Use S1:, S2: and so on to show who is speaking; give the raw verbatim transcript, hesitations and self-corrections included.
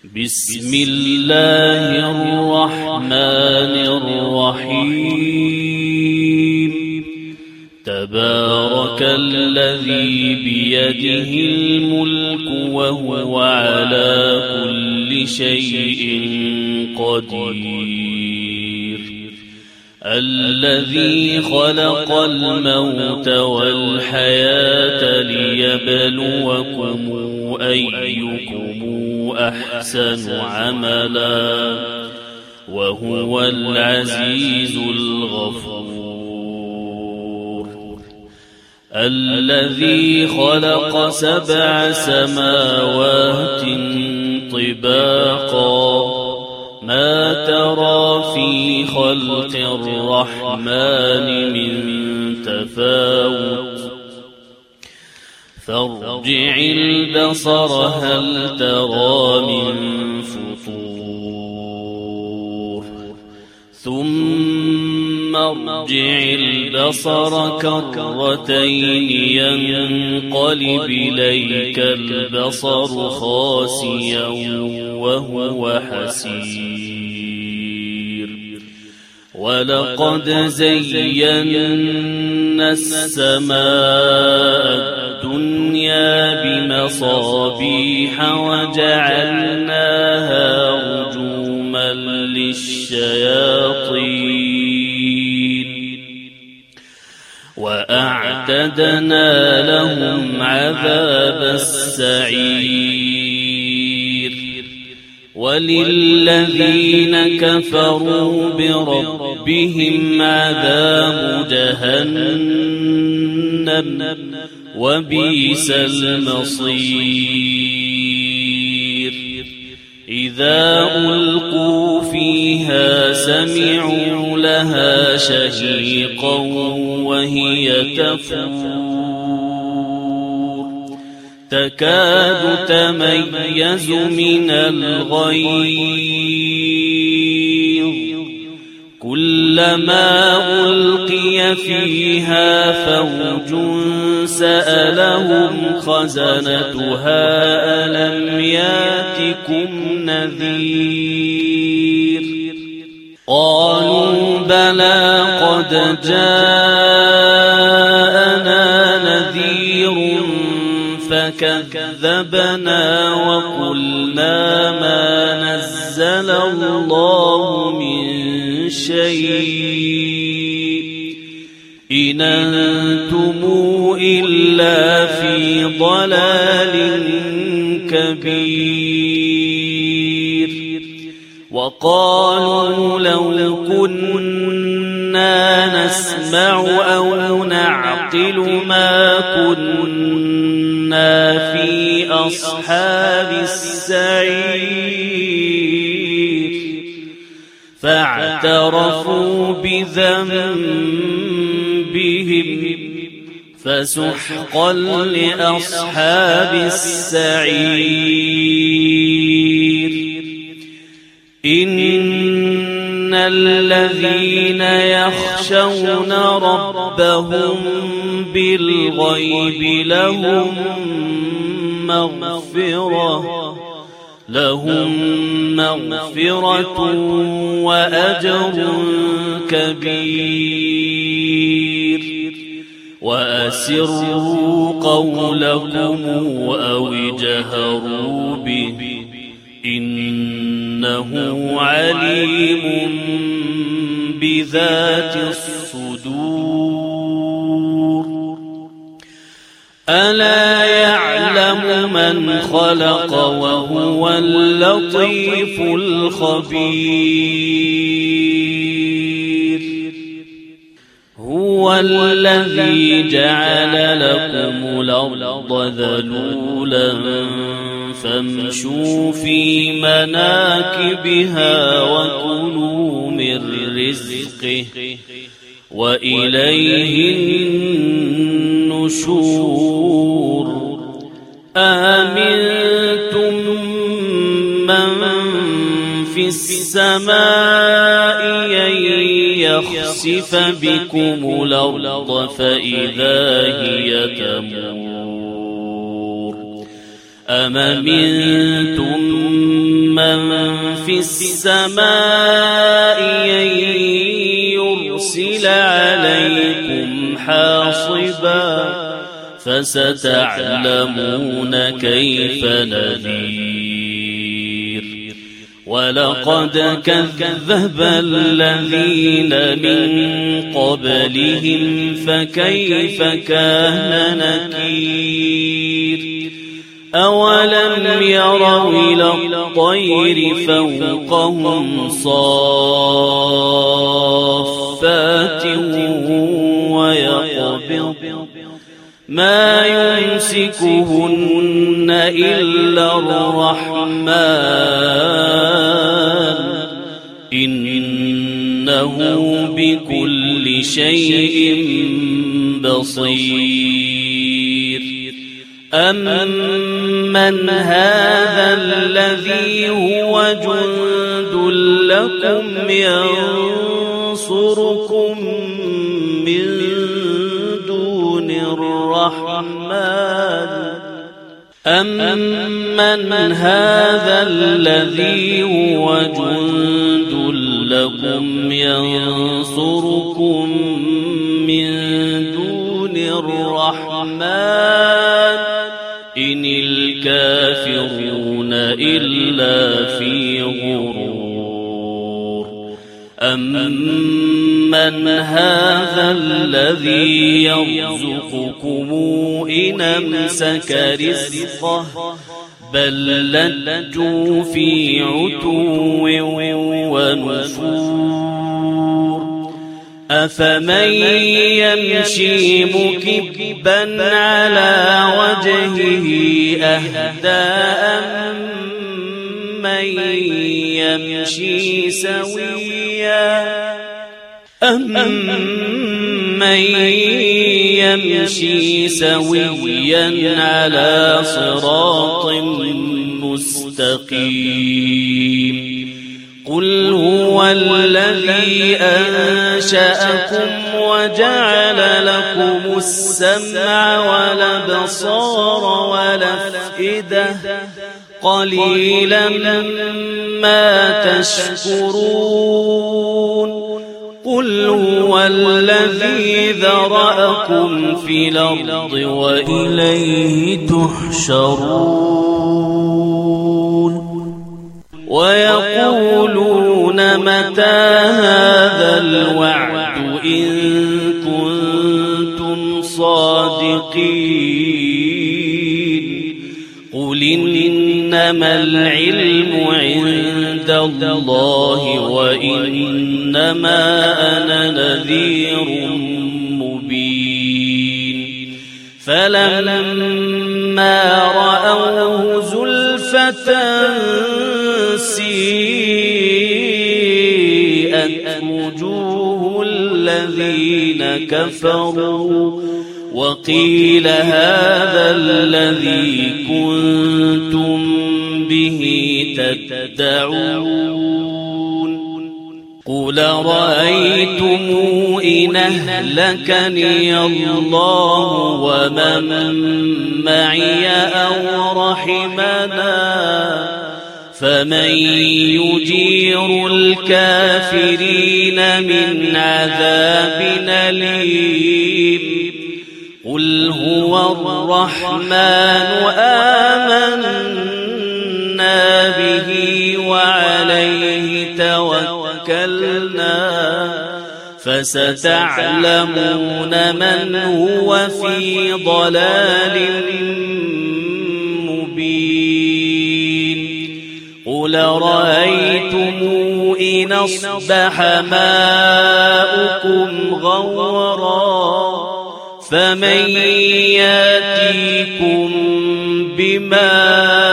S1: بسم الله الرحمن الرحيم تبارك الذي بيده الملك وهو على كل شيء قدير الذي خلق الموت والحياة ليبلوكم أيكم أحسن عملا وهو العزيز الغفور الذي خلق سبع سماوات طباقا ما ترى في خلق الرحمن من تفاوت فارجع البصر هل ترى من فطور ثم ارجع البصر كرتين ينقلب إليك البصر خاسئا وهو حسير ولقد زينا السماء الدنيا بمصابيح وجعلناها رجوما للشياطين وأعتدنا لهم عذاب السعير وللذين كفروا بربهم عذاب جهنم وبئس المصير إذا ألقوا فيها سمعوا لها شهيقا وهي تفور تكاد تميز من الغيظ كلما ألقي فيها فوج سألهم خزنتها ألم ياتكم نذير قالوا بلى قد جاءنا نذير فكذبنا وقلنا ما نزل الله من شيء إن أنتم إلا في ضلال كبير وقالوا لو كنا نسمع أو نعقل ما كنا في أصحاب السعير فاعترفوا بذنبهم فسحقا لأصحاب السعير إن الذين يخشون ربهم بالغيب لهم مغفرة لهم مغفرة وأجر كبير وأسروا قولكم أو اجهروا به إنه عليم بذات الصدور ألا يعلم من خلق وهو اللطيف الخبير هو الذي جعل لكم الأرض ذلولا فامشوا في مناكبها وكلوا من رزقه وإليه النشور آمنتم من في السماء أن يخسف بكم الأرض فإذا هي تمور أم أمنتم من في السماء أن يرسل عليكم حاصبا فستعلمون كيف نذير ولقد كذب الذين من قبلهم فكيف كان نكير أولم يروا إلى الطير فوقهم صافات ويقبض ما يمسكهن إلا الرحمن إنه بكل شيء بصير أمن هذا الذي هو جند لكم ينصركم من دون الرحمن أمن هذا الذي هو جند لكم ينصركم من دون الرحمن إن الكافرون إلا في غرور أمن هذا الذي يرزقكم إن أمسك رزقه بل لجوا في عتو ونفور أفمن يمشي مكبا على وجهه أهدى أمن يمشي سويا أمن يمشي سويا على صراط مستقيم قل هو الذي أنشأكم وجعل لكم السمع والأبصار والأفئدة قليلا ما تشكرون قل هو الذي ذرأكم في الأرض وإليه تحشرون ويقولون متى هذا الوعد إن كنتم صادقين قل إنما العلم عند الله وإنما أنا نذير مبين فلما رأوه زلفة سيئت وجوه الذين كفروا وقيل هذا الذي كنتم به تدعون قل رأيتم إن أهلكني الله ومن معي أو رحمنا فمن يجير الكافرين من عذاب أليم قل هو الرحمن آمنا به وعليه توكلنا فستعلمون من هو في ضلال مبين قل رأيتم إن أصبح ماؤكم غورا فمن يأتيكم بماء